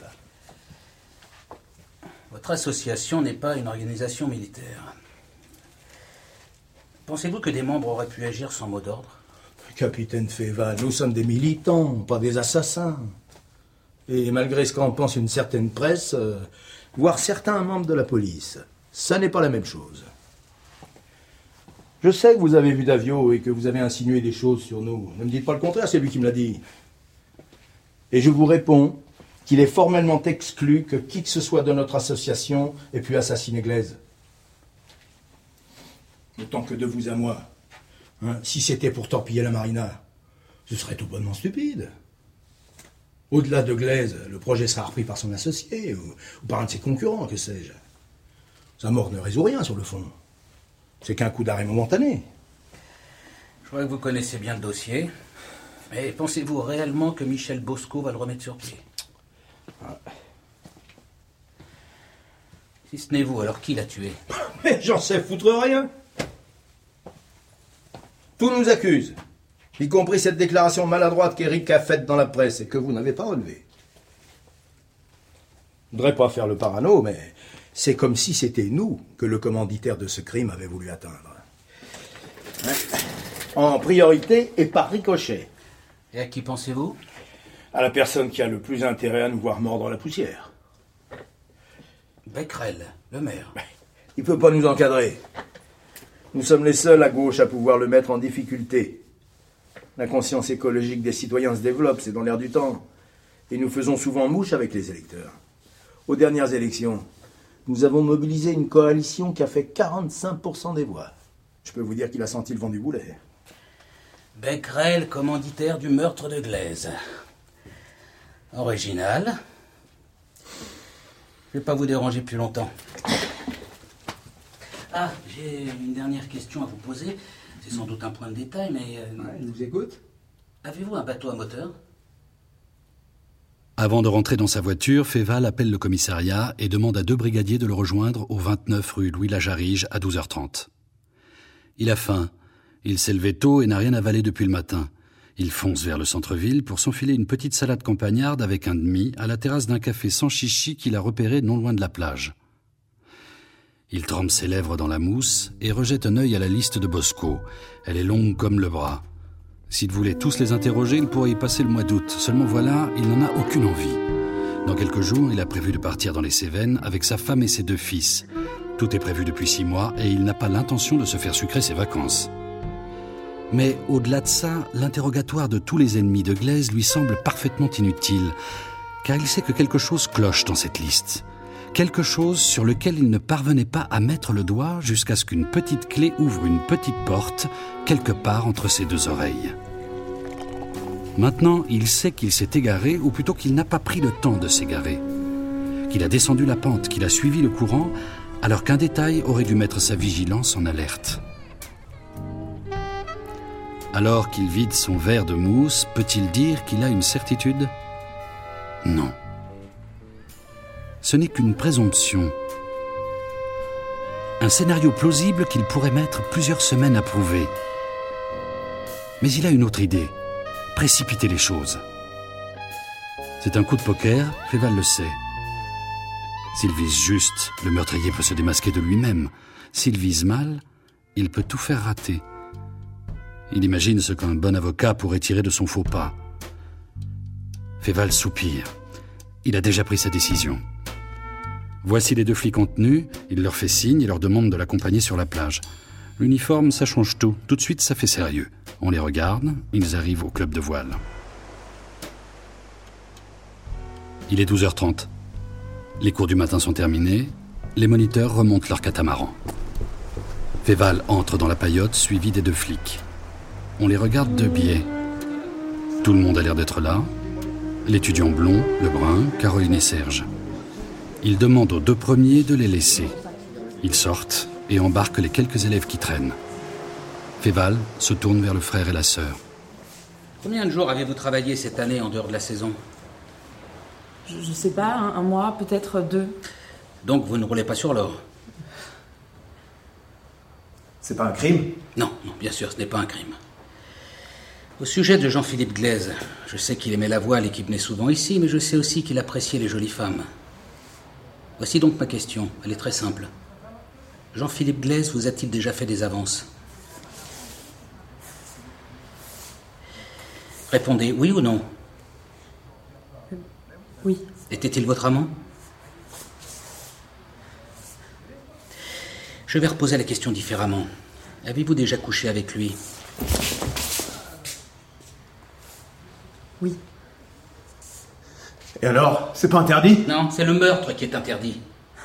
Votre association n'est pas une organisation militaire. Pensez-vous que des membres auraient pu agir sans mot d'ordre? Capitaine Féval, nous sommes des militants, pas des assassins. Et malgré ce qu'en pense une certaine presse, voire certains membres de la police, ça n'est pas la même chose. Je sais que vous avez vu Davio et que vous avez insinué des choses sur nous. Ne me dites pas le contraire, c'est lui qui me l'a dit. Et je vous réponds qu'il est formellement exclu que qui que ce soit de notre association ait pu assassiner Glaise. Autant que de vous à moi. Hein, si c'était pour torpiller la marina, ce serait tout bonnement stupide. Au-delà de Glaise, le projet sera repris par son associé ou par un de ses concurrents, que sais-je. Sa mort ne résout rien sur le fond. C'est qu'un coup d'arrêt momentané. Je crois que vous connaissez bien le dossier. Mais pensez-vous réellement que Michel Bosco va le remettre sur pied? Si ce n'est vous, alors qui l'a tué? Mais j'en sais foutre rien. Tout nous accuse, y compris cette déclaration maladroite qu'Éric a faite dans la presse et que vous n'avez pas relevée. Je voudrais pas faire le parano, mais c'est comme si c'était nous que le commanditaire de ce crime avait voulu atteindre. Ouais. En priorité et par ricochet. Et à qui pensez-vous? À la personne qui a le plus intérêt à nous voir mordre la poussière. Becquerel, le maire. Il peut pas nous encadrer. Nous sommes les seuls à gauche à pouvoir le mettre en difficulté. La conscience écologique des citoyens se développe, c'est dans l'air du temps. Et nous faisons souvent mouche avec les électeurs. Aux dernières élections, nous avons mobilisé une coalition qui a fait 45% des voix. Je peux vous dire qu'il a senti le vent du boulet. Becquerel, commanditaire du meurtre de Glaise. Original. Je vais pas vous déranger plus longtemps. Ah, j'ai une dernière question à vous poser. C'est sans doute un point de détail, mais... je vous écoute. Avez-vous un bateau à moteur? Avant de rentrer dans sa voiture, Féval appelle le commissariat et demande à 2 brigadiers de le rejoindre au 29 rue Louis-Lajarige à 12h30. Il a faim. Il s'est levé tôt et n'a rien avalé depuis le matin. Il fonce vers le centre-ville pour s'enfiler une petite salade campagnarde avec un demi à la terrasse d'un café sans chichi qu'il a repéré non loin de la plage. Il trempe ses lèvres dans la mousse et rejette un œil à la liste de Bosco. Elle est longue comme le bras. S'il voulait tous les interroger, il pourrait y passer le mois d'août. Seulement voilà, il n'en a aucune envie. Dans quelques jours, il a prévu de partir dans les Cévennes avec sa femme et ses 2 fils. Tout est prévu depuis 6 mois et il n'a pas l'intention de se faire sucrer ses vacances. Mais au-delà de ça, l'interrogatoire de tous les ennemis de Glaise lui semble parfaitement inutile, car il sait que quelque chose cloche dans cette liste. Quelque chose sur lequel il ne parvenait pas à mettre le doigt jusqu'à ce qu'une petite clé ouvre une petite porte quelque part entre ses 2 oreilles. Maintenant, il sait qu'il s'est égaré, ou plutôt qu'il n'a pas pris le temps de s'égarer. Qu'il a descendu la pente, qu'il a suivi le courant, alors qu'un détail aurait dû mettre sa vigilance en alerte. Alors qu'il vide son verre de mousse, peut-il dire qu'il a une certitude? Non. Ce n'est qu'une présomption. Un scénario plausible qu'il pourrait mettre plusieurs semaines à prouver. Mais il a une autre idée. Précipiter les choses. C'est un coup de poker, Féval le sait. S'il vise juste, le meurtrier peut se démasquer de lui-même. S'il vise mal, il peut tout faire rater. Il imagine ce qu'un bon avocat pourrait tirer de son faux pas. Féval soupire. Il a déjà pris sa décision. Voici les 2 flics en tenue, il leur fait signe et leur demande de l'accompagner sur la plage. L'uniforme, ça change tout. Tout de suite, ça fait sérieux. On les regarde, ils arrivent au club de voile. Il est 12h30. Les cours du matin sont terminés, les moniteurs remontent leur catamaran. Féval entre dans la paillote, suivi des 2 flics. On les regarde de biais. Tout le monde a l'air d'être là. L'étudiant blond, le brun, Caroline et Serge. Il demande aux 2 premiers de les laisser. Ils sortent et embarquent les quelques élèves qui traînent. Féval se tourne vers le frère et la sœur. Combien de jours avez-vous travaillé cette année en dehors de la saison? Je sais pas, un mois, peut-être 2. Donc vous ne roulez pas sur l'or? C'est pas un crime? Non, bien sûr, ce n'est pas un crime. Au sujet de Jean-Philippe Glaise, je sais qu'il aimait la voile et qu'il venait souvent ici, mais je sais aussi qu'il appréciait les jolies femmes. Voici donc ma question, elle est très simple. Jean-Philippe Glaise vous a-t-il déjà fait des avances? Répondez oui ou non. Oui. Était-il votre amant? Je vais reposer la question différemment. Avez-vous déjà couché avec lui? Oui. Et alors, c'est pas interdit? Non, c'est le meurtre qui est interdit.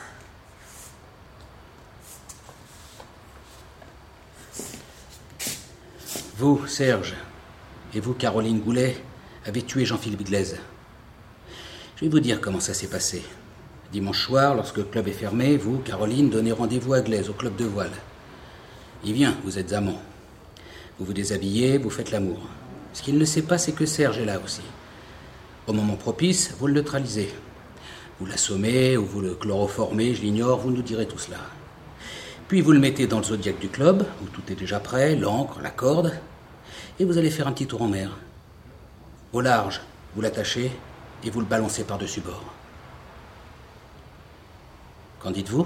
Vous, Serge, et vous, Caroline Goulet, avez tué Jean-Philippe Glaise. Je vais vous dire comment ça s'est passé. Dimanche soir, lorsque le club est fermé, vous, Caroline, donnez rendez-vous à Glaise, au club de voile. Il vient, vous êtes amants. Vous vous déshabillez, vous faites l'amour. Ce qu'il ne sait pas, c'est que Serge est là aussi. Au moment propice, vous le neutralisez. Vous l'assommez ou vous le chloroformez, je l'ignore, vous nous direz tout cela. Puis vous le mettez dans le zodiaque du club, où tout est déjà prêt, l'ancre, la corde, et vous allez faire un petit tour en mer. Au large, vous l'attachez et vous le balancez par-dessus bord. Qu'en dites-vous?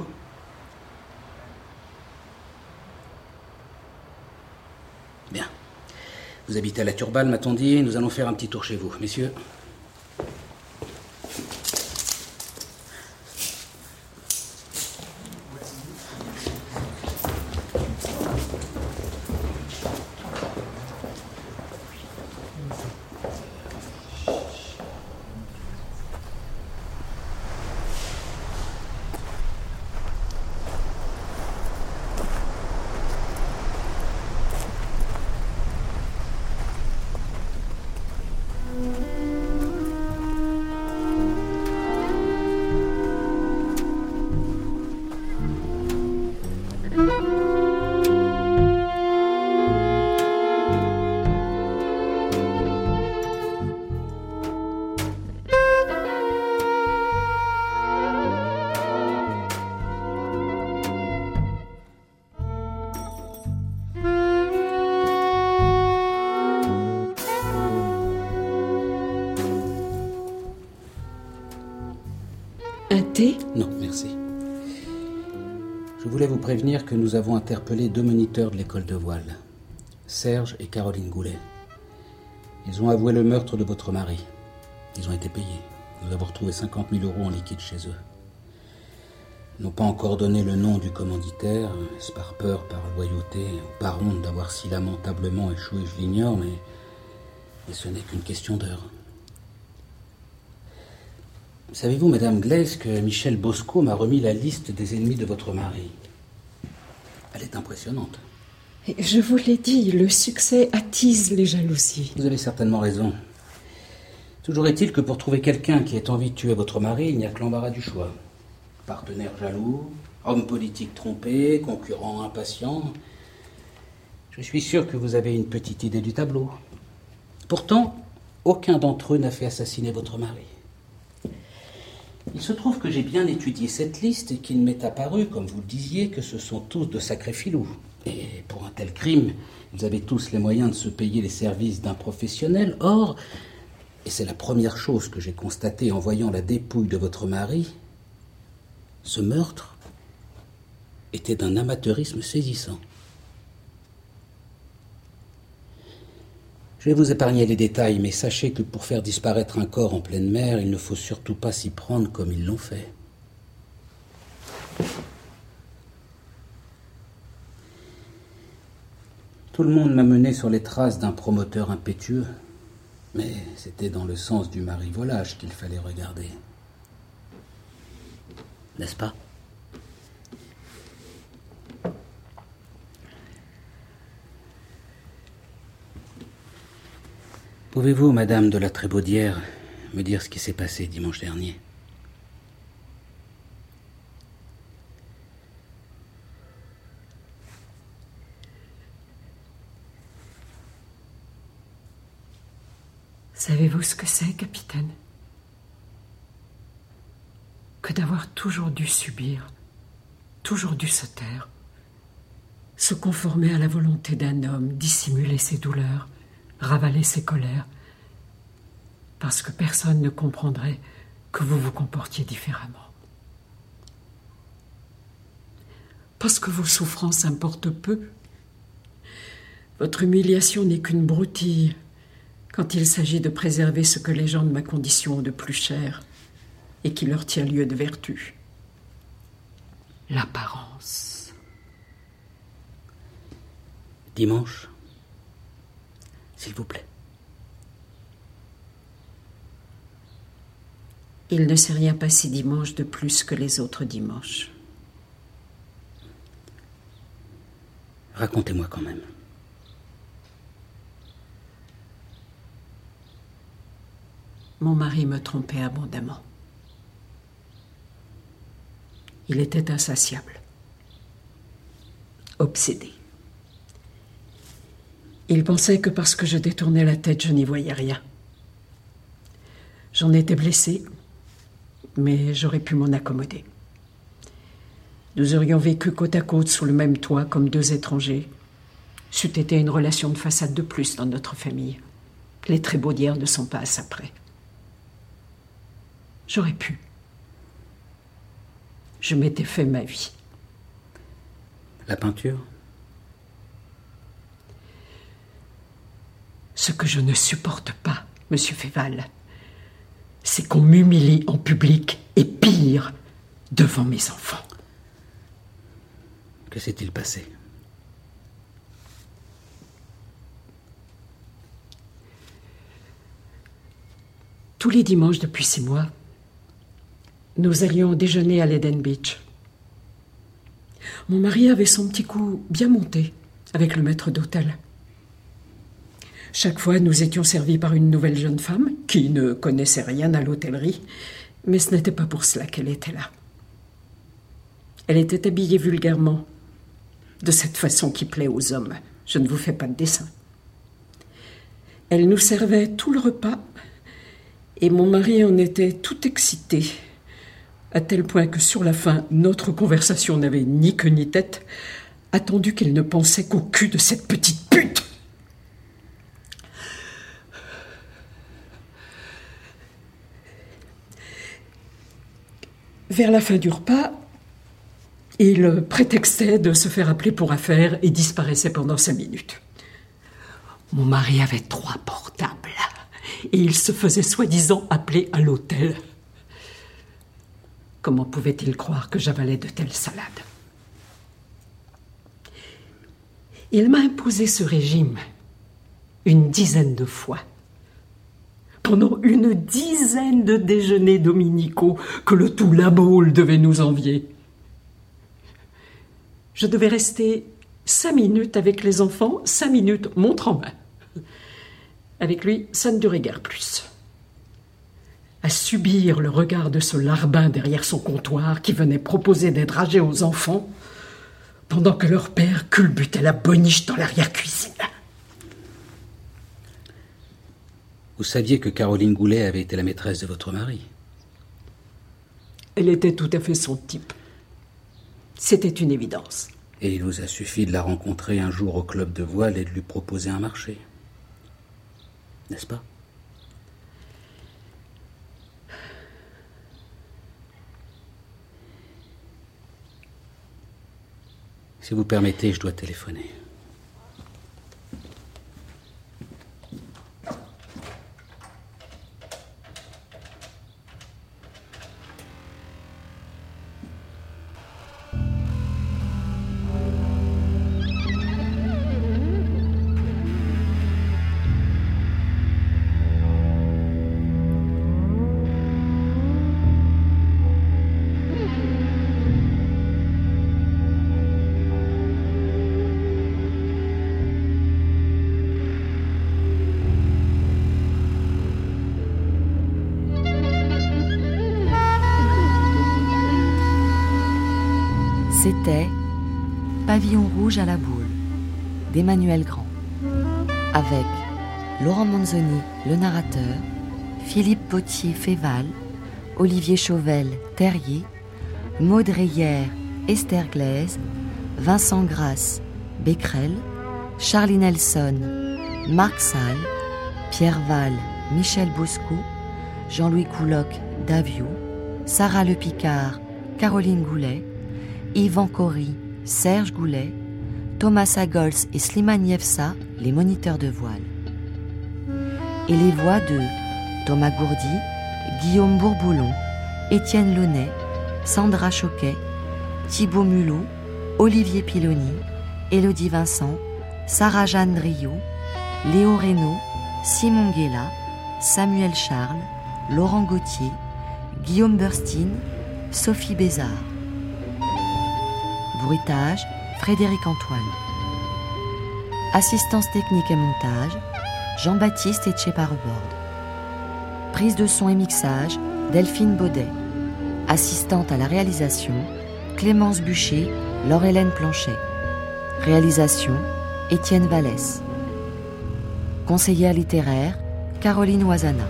Bien. Vous habitez à la Turballe, m'a-t-on dit. Nous allons faire un petit tour chez vous. Messieurs. Un thé? Non, merci. Je voulais vous prévenir que nous avons interpellé 2 moniteurs de l'école de voile, Serge et Caroline Goulet. Ils ont avoué le meurtre de votre mari. Ils ont été payés. Nous avons retrouvé 50 000 € en liquide chez eux. Ils n'ont pas encore donné le nom du commanditaire, est-ce par peur, par loyauté, ou par honte d'avoir si lamentablement échoué, je l'ignore, mais ce n'est qu'une question d'heure. Savez-vous, Madame Glaise, que Michel Bosco m'a remis la liste des ennemis de votre mari? Elle est impressionnante. Et je vous l'ai dit, le succès attise les jalousies. Vous avez certainement raison. Toujours est-il que pour trouver quelqu'un qui ait envie de tuer votre mari, il n'y a que l'embarras du choix. Partenaire jaloux, homme politique trompé, concurrent impatient. Je suis sûr que vous avez une petite idée du tableau. Pourtant, aucun d'entre eux n'a fait assassiner votre mari. Il se trouve que j'ai bien étudié cette liste et qu'il m'est apparu, comme vous le disiez, que ce sont tous de sacrés filous. Et pour un tel crime, vous avez tous les moyens de se payer les services d'un professionnel. Or, et c'est la première chose que j'ai constatée en voyant la dépouille de votre mari, ce meurtre était d'un amateurisme saisissant. Je vais vous épargner les détails, mais sachez que pour faire disparaître un corps en pleine mer, il ne faut surtout pas s'y prendre comme ils l'ont fait. Tout le monde m'a mené sur les traces d'un promoteur impétueux, mais c'était dans le sens du marivolage qu'il fallait regarder. N'est-ce pas ? Pouvez-vous, Madame de la Trébaudière, me dire ce qui s'est passé dimanche dernier ? Savez-vous ce que c'est, capitaine ? Que d'avoir toujours dû subir, toujours dû se taire, se conformer à la volonté d'un homme, dissimuler ses douleurs, ravaler ses colères, parce que personne ne comprendrait que vous vous comportiez différemment. Parce que vos souffrances importent peu. Votre humiliation n'est qu'une broutille quand il s'agit de préserver ce que les gens de ma condition ont de plus cher et qui leur tient lieu de vertu. L'apparence. Dimanche, s'il vous plaît. Il ne s'est rien passé dimanche de plus que les autres dimanches. Racontez-moi quand même. Mon mari me trompait abondamment. Il était insatiable, obsédé. Il pensait que parce que je détournais la tête, je n'y voyais rien. J'en étais blessée, mais j'aurais pu m'en accommoder. Nous aurions vécu côte à côte sous le même toit comme 2 étrangers. C'eût été une relation de façade de plus dans notre famille. Les Trébaudières ne sont pas à ça près. J'aurais pu. je m'étais fait ma vie. La peinture? Ce que je ne supporte pas, monsieur Féval, c'est qu'on m'humilie en public et pire, devant mes enfants. Que s'est-il passé? Tous les dimanches depuis 6 mois, nous allions déjeuner à l'Eden Beach. Mon mari avait son petit coup bien monté avec le maître d'hôtel. Chaque fois, nous étions servis par une nouvelle jeune femme qui ne connaissait rien à l'hôtellerie, mais ce n'était pas pour cela qu'elle était là. Elle était habillée vulgairement, de cette façon qui plaît aux hommes. Je ne vous fais pas de dessin. Elle nous servait tout le repas et mon mari en était tout excité, à tel point que sur la fin, notre conversation n'avait ni queue ni tête, attendu qu'elle ne pensait qu'au cul de cette petite pute. Vers la fin du repas, il prétextait de se faire appeler pour affaires et disparaissait pendant 5 minutes. Mon mari avait 3 portables et il se faisait soi-disant appeler à l'hôtel. Comment pouvait-il croire que j'avalais de telles salades? Il m'a imposé ce régime une dizaine de fois. Pendant une dizaine de déjeuners dominicaux que le tout La Baule devait nous envier. Je devais rester 5 minutes avec les enfants, 5 minutes montre en main. Avec lui, ça ne durait guère plus. À subir le regard de ce larbin derrière son comptoir qui venait proposer des dragées aux enfants, pendant que leur père culbutait la boniche dans l'arrière-cuisine. Vous saviez que Caroline Goulet avait été la maîtresse de votre mari? Elle était tout à fait son type. C'était une évidence. Et il vous a suffi de la rencontrer un jour au club de voile et de lui proposer un marché. N'est-ce pas? Si vous permettez, je dois téléphoner. C'était Pavillon rouge à la boule d'Emmanuel Grand, avec Laurent Manzoni, le narrateur, Philippe Potier Féval, Olivier Chauvel Terrier, Maud Reyer Esther Glaise, Vincent Grasse Becquerel, Charlie Nelson Marc Salle, Pierre Val Michel Boscou, Jean-Louis Couloc Davio, Sarah Le Picard Caroline Goulet, Yvan Cory, Serge Goulet, Thomas Agols et Slimane Yefsa, les moniteurs de voile. Et les voix de Thomas Gourdy, Guillaume Bourboulon, Étienne Launay, Sandra Choquet, Thibaut Mulot, Olivier Piloni, Élodie Vincent, Sarah-Jeanne Driot, Léo Reynaud, Simon Guella, Samuel Charles, Laurent Gauthier, Guillaume Burstein, Sophie Bézard. Bruitage, Frédéric Antoine. Assistance technique et montage, Jean-Baptiste Etcheparreborde. Prise de son et mixage, Delphine Baudet. Assistante à la réalisation, Clémence Bûcher, Laure-Hélène Planchet. Réalisation, Étienne Vallès. Conseillère littéraire, Caroline Oisana.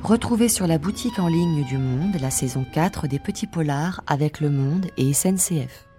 Retrouvez sur la boutique en ligne du Monde la saison 4 des Petits Polars avec Le Monde et SNCF.